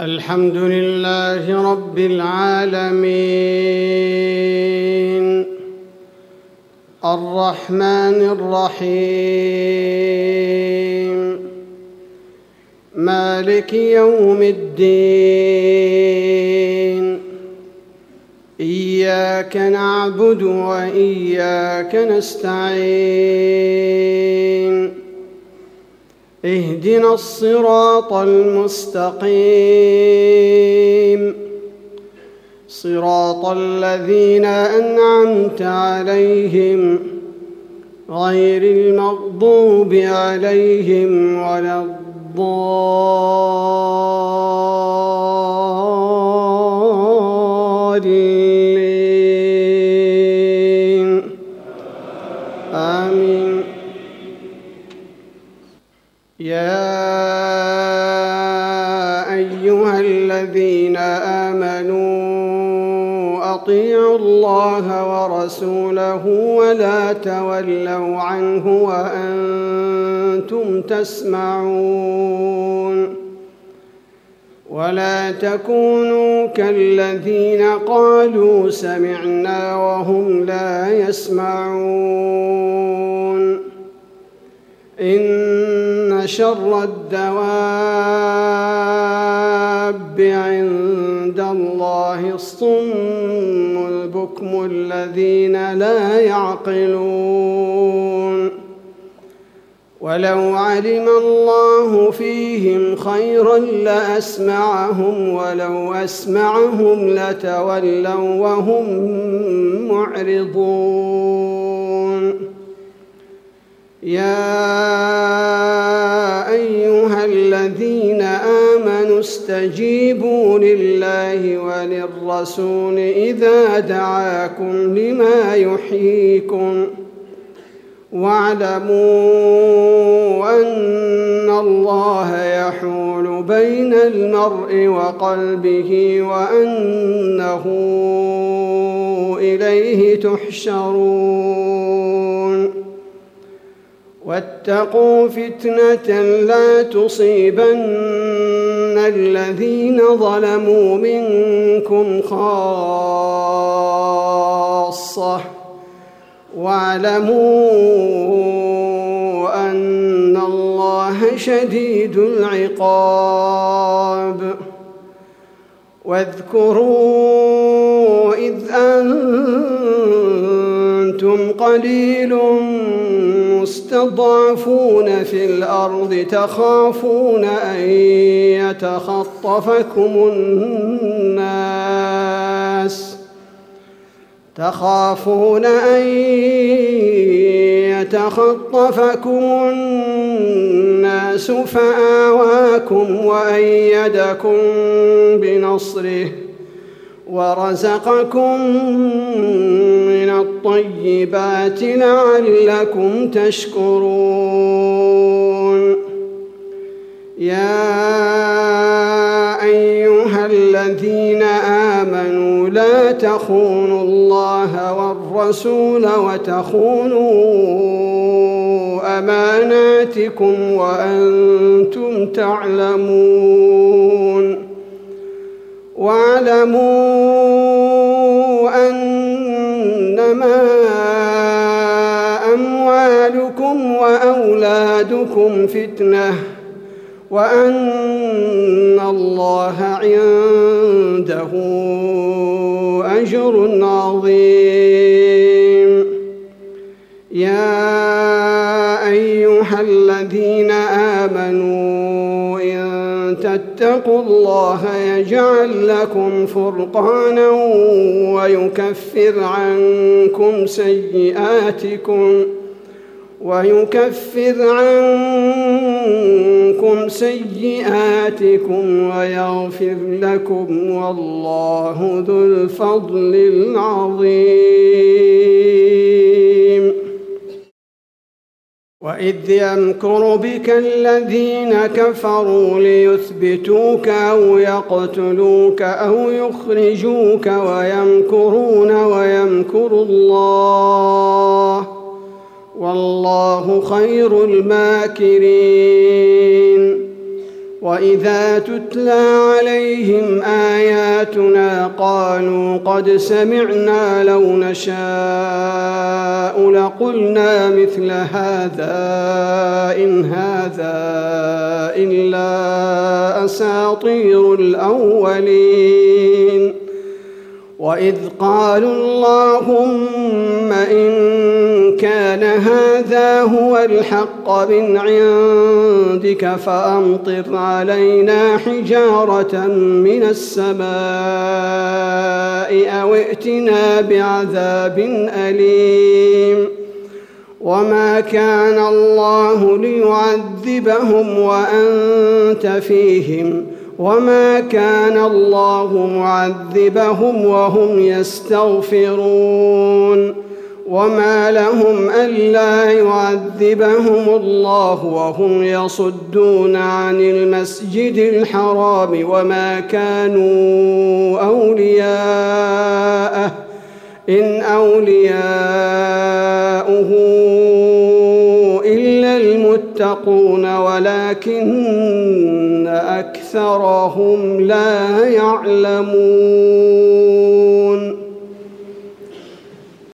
الحمد لله رب العالمين الرحمن الرحيم مالك يوم الدين إياك نعبد وإياك نستعين اهدنا الصراط المستقيم صراط الذين أنعمت عليهم غير المغضوب عليهم ولا الضالين آمين. يا أيها الذين آمنوا أطيعوا الله ورسوله ولا تولوا عنه وأنتم تسمعون ولا تكونوا كالذين قالوا سمعنا وهم لا يسمعون إن شر الدواب عند الله الصم البكم الذين لا يعقلون ولو علم الله فيهم خيرا لأسمعهم ولو أسمعهم لتولوا وهم معرضون. يا أيها الذين آمنوا استجيبوا لله وللرسول إذا دعاكم لما يحييكم واعلموا أن الله يحول بين المرء وقلبه وأنه إليه تحشرون. واتقوا فتنة لا تصيبن الذين ظلموا منكم خاصة واعلموا أن الله شديد العقاب. واذكروا إذ أنتم قليل مستضعفون في الأرض تخافون أن يتخطفكم الناس فآواكم وأيدكم بنصره ورزقكم من الطيبات لعلكم تشكرون. يا أيها الذين آمنوا لا تخونوا الله والرسول وتخونوا أماناتكم وأنتم تعلمون. واعلموا أنما أموالكم وأولادكم فتنة وأن الله عنده أجر عظيم. يا أيها الذين آمنوا إن تتقوا الله يجعل لكم فرقانا ويكفر عنكم سيئاتكم ويغفر لكم والله ذو الفضل العظيم. وإذ يمكر بك الذين كفروا ليثبتوك أو يقتلوك أو يخرجوك ويمكرون ويمكر الله والله خير الماكرين. وإذا تتلى عليهم آياتنا قالوا قد سمعنا لو نشاء لقلنا مثل هذا إن هذا إلا أساطير الأولين وإذ قالوا اللهم إن كان هذا هو الحق من عندك فأمطر علينا حجارة من السماء أو ائتنا بعذاب أليم وما كان الله ليعذبهم وأنت فيهم وما كان الله معذبهم وهم يستغفرون وما لهم ألا يعذبهم الله وهم يصدون عن المسجد الحرام وما كانوا أولياءه إن أولياؤه إلا المتقون ولكن أكثرهم لا يعلمون